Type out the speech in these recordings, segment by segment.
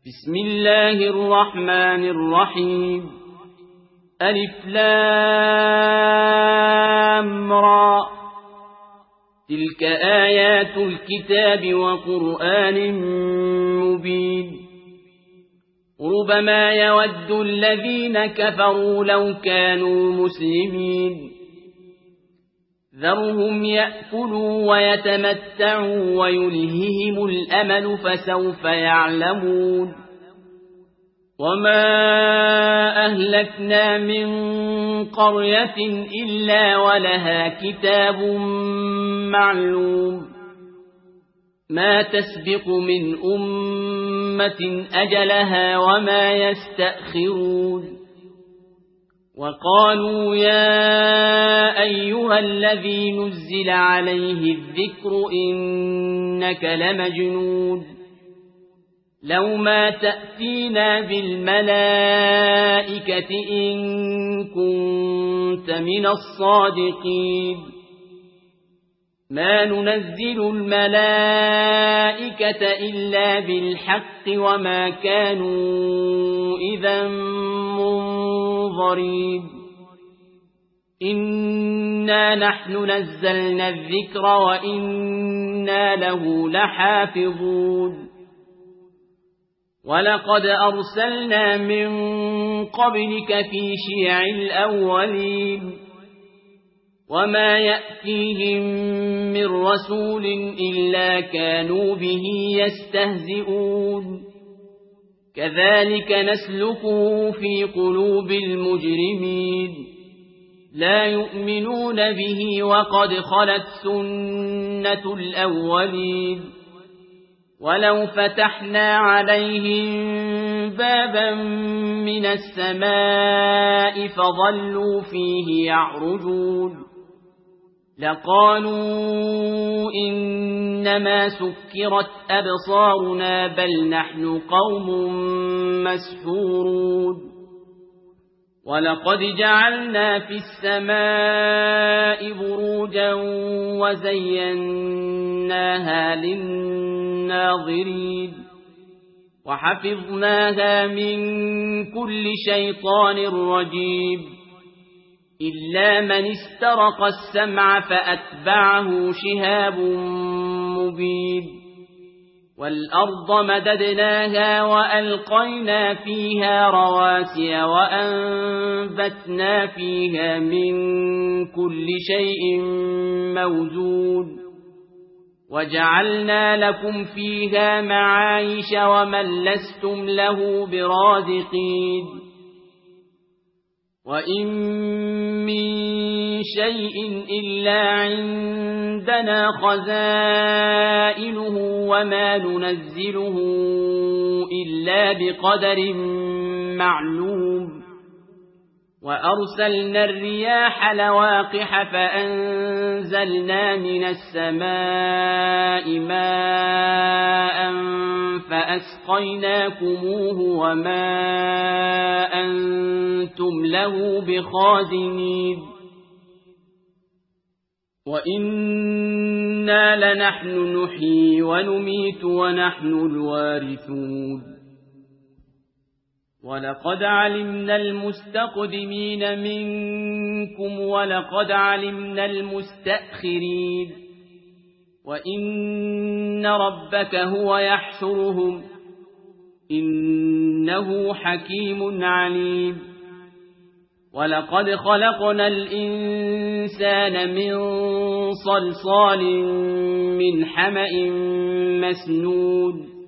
بسم الله الرحمن الرحيم ألف لام را تلك آيات الكتاب وقرآن مبين ربما يود الذين كفروا لو كانوا مسلمين ذرهم يأكلوا ويتمتعوا ويلههم الأمل فسوف يعلمون وما أهلكنا من قرية إلا ولها كتاب معلوم ما تسبق من أمة أجلها وما يستأخرون وقالوا يا أيها الذي نزل عليه الذكر إنك لمجنون لو ما تأتينا بالملائكة إن كنت من الصادقين ما ننزل الملائكة إلا بالحق وما كانوا إذا منظرين إنا نحن نزلنا الذكر وإنا له لحافظون ولقد أرسلنا من قبلك في شيع الأولين وما يأتيهم من رسول إلا كانوا به يستهزئون كذلك نسلكه في قلوب المجرمين لا يؤمنون به وقد خلت سنة الأولين ولو فتحنا عليهم بابا من السماء فظلوا فيه يعرجون لقالوا إنما سكرت أبصارنا بل نحن قوم مسحورون ولقد جعلنا في السماء بروجا وزيناها للناظرين وحفظناها من كل شيطان رجيم إلا من استرق السمع فأتبعه شهاب مبين والأرض مددناها وألقينا فيها رواسي وأنبتنا فيها من كل شيء موزون وجعلنا لكم فيها معايش ومن لستم له برازقين وإن من شيء إلا عندنا خزائنه وما ننزله إلا بقدر معلوم وأرسلنا الرياح لواقح فأنزلنا من السماء ماء فأسقيناكموه وما أنتم له بخازنين وإنا لنحن نحيي ونميت ونحن الوارثون ولقد علمنا المستقدمين منكم ولقد علمنا المستأخرين وإن ربك هو يحشرهم إنه حكيم عليم ولقد خلقنا الإنسان من صلصال من حمأ مسنون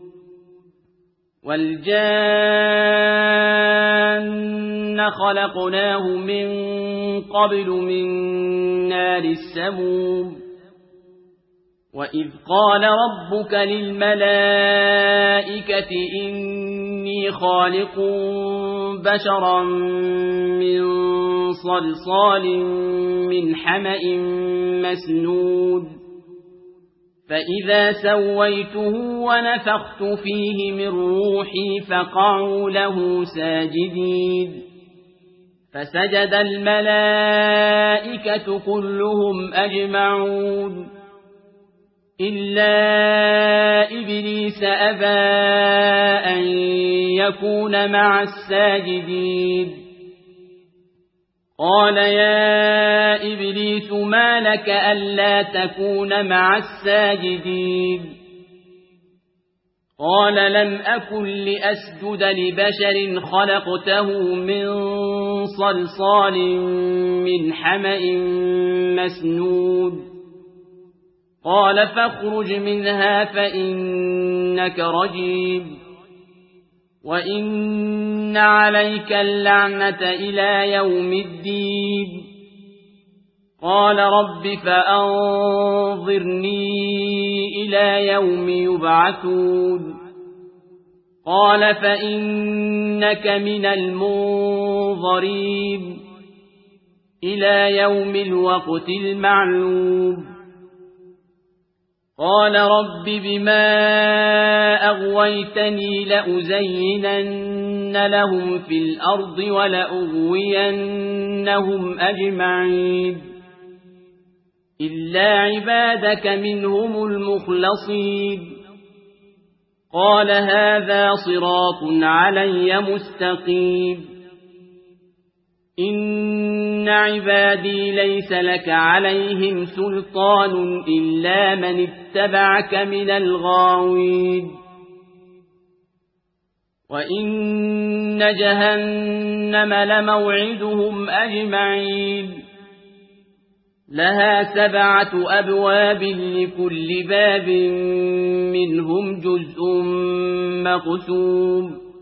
والجان خلقناه من قبل من نار السموم وإذ قال ربك للملائكة إني خالق بشرا من صلصال من حمأ مسنون فإذا سويته ونفخت فيه من روحي فقعوا له ساجدين فسجد الملائكة كلهم أجمعون إلا إبليس أبى أن يكون مع الساجدين قال يا إبليس ما لك ألا تكون مع الساجدين قال لم أكن لأسجد لبشر خلقته من صلصال من حمأ مسنود قال فاخرج منها فإنك رجيم وإن عليك اللعنة إلى يوم الدين قال رب فأنظرني إلى يوم يبعثون قال فإنك من المنظرين إلى يوم الوقت المعلوم قال رب بما أغويتني لأزينن لهم في الأرض ولأغوينهم أجمعين إلا عبادك منهم المخلصين قال هذا صراط علي مستقيم إن عبادي ليس لك عليهم سلطان إلا من اتبعك من الغاوين وإن جهنم لموعدهم أجمعين لها 7 أبواب لكل باب منهم جزء مقسوم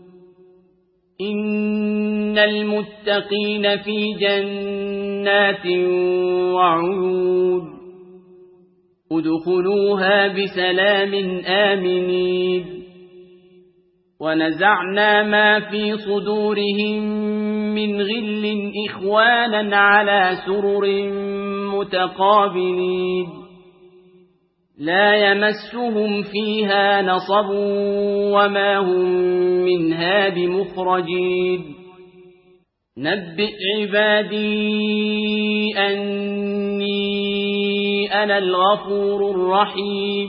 إن المتقين في جنات وعيون ادخلوها بسلام آمنين ونزعنا ما في صدورهم من غل إخوانا على سرر متقابلين لا يمسهم فيها نصب وما هم منها بمخرجين نبئ عبادي أني أنا الغفور الرحيم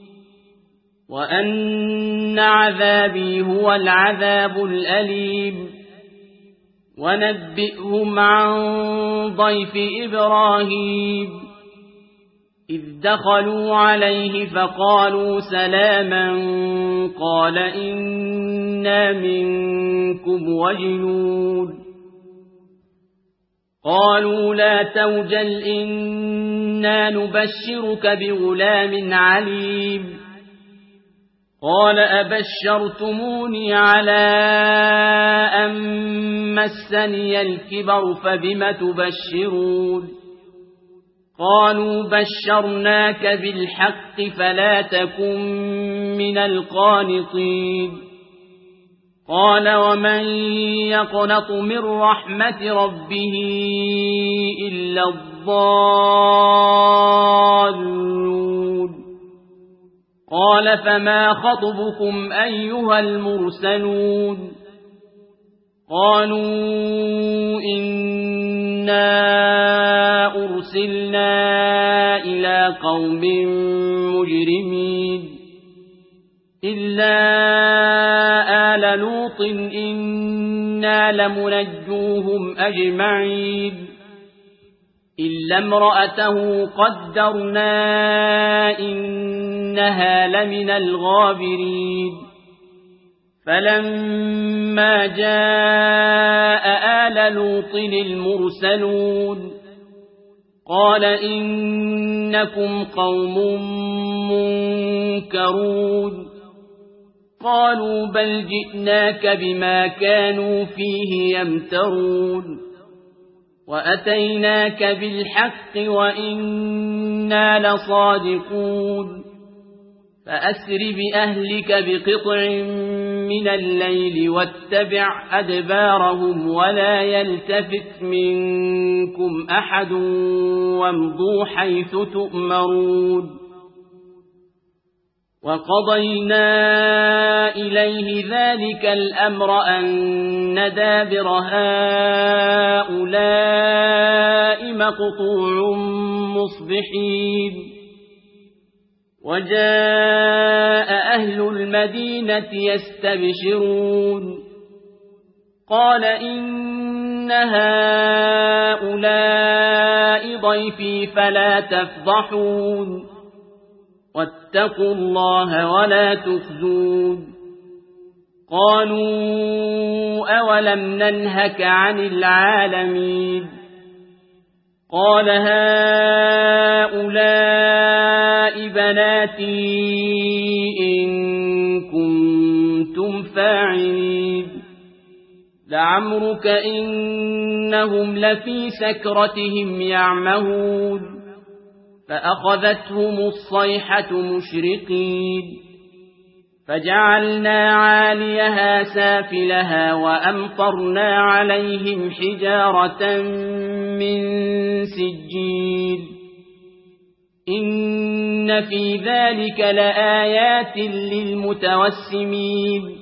وأن عذابي هو العذاب الأليم ونبئهم عن ضيف إبراهيم إذ دخلوا عليه فقالوا سلاما قال إنا منكم وجلون قالوا لا توجل إنا نبشرك بغلام عليم قال أبشرتموني على أن مسني الكبر فبم تبشرون قالوا بشرناك بالحق فلا تكن من القانطين قال ومن يقنط من رحمة ربه إلا الضالون قال فما خطبكم أيها المرسلون قالوا إنا أرسلنا إلى قوم مجرمين إلا آل لوط إنا لمنجوهم أجمعين إلا امرأته قدرنا إنها لمن الغابرين فلما جاء آل لوط المرسلون قال إنكم قوم منكرون قالوا بل جئناك بما كانوا فيه يمترون وأتيناك بالحق وإنا لصادقون فأسر بأهلك بقطع من الليل واتبع أدبارهم ولا يلتفت منكم أحد وامضوا حيث تؤمرون وقضينا إليه ذلك الأمر أن دابر هؤلاء مقطوع مصبحين وجاء أهل المدينة يستبشرون قال إن هؤلاء ضيفي فلا تفضحون واتقوا الله ولا تخزون قالوا أولم ننهك عن العالمين قال هؤلاء بناتي إن كنتم فاعلين لعمرك إنهم لفي سكرتهم يعمهون فأخذتهم الصيحة مشرقين فجعلنا عاليها سافلها وأمطرنا عليهم حجارة من سجيل إن في ذلك لآيات للمتوسمين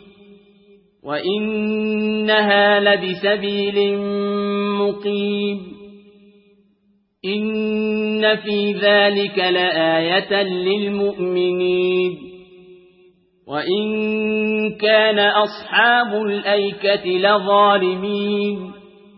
وإنها لبسبيل مقيم إن في ذلك لآية للمؤمنين وإن كان أصحاب الأيكة لظالمين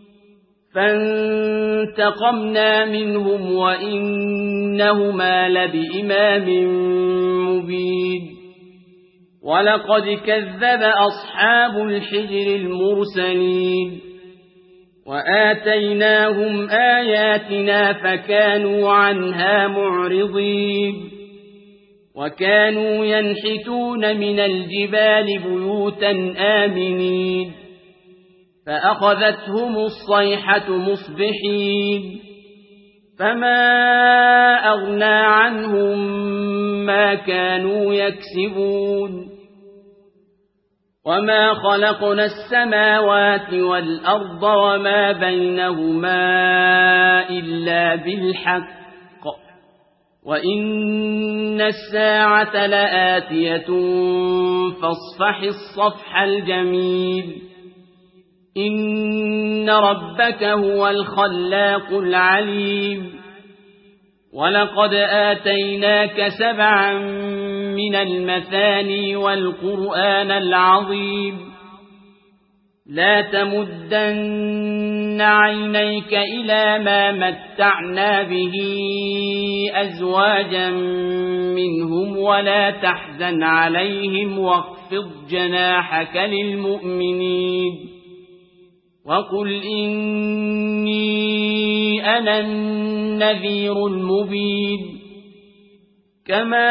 فانتقمنا منهم وإنهما لبإمام مبين ولقد كذب أصحاب الحجر المرسلين وآتيناهم آياتنا فكانوا عنها معرضين وكانوا ينحتون من الجبال بيوتا آمنين فأخذتهم الصيحة مصبحين فما أغنى عنهم ما كانوا يكسبون وما خلقنا السماوات والأرض وما بينهما إلا بالحق وإن الساعة لآتية فاصفح الصفح الجميل إن ربك هو الخلاق العليم ولقد آتيناك 7 من المثاني والقرآن العظيم لا تمدن عينيك إلى ما متعنا به أزواجا منهم ولا تحزن عليهم واخفض جناحك للمؤمنين وقل إني أنا النذير المبين كما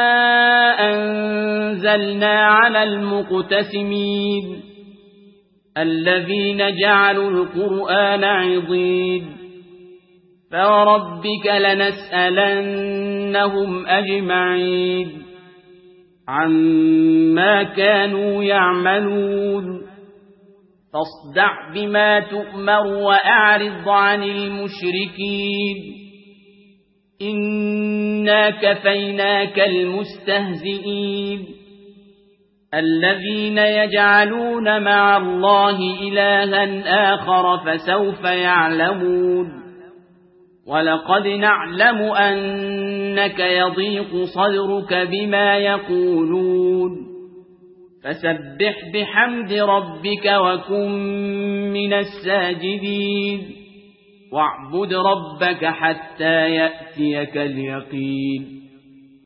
أنزلنا على المقتسمين الذين جعلوا القرآن عضين فوربك لنسألنهم أجمعين عما كانوا يعملون فاصدع بما تؤمر وأعرض عن المشركين إنا كفيناك المستهزئين الذين يجعلون مع الله إلها آخر فسوف يعلمون ولقد نعلم أنك يضيق صدرك بما يقولون فسبح بحمد ربك وكن من الساجدين واعبد ربك حتى يأتيك اليقين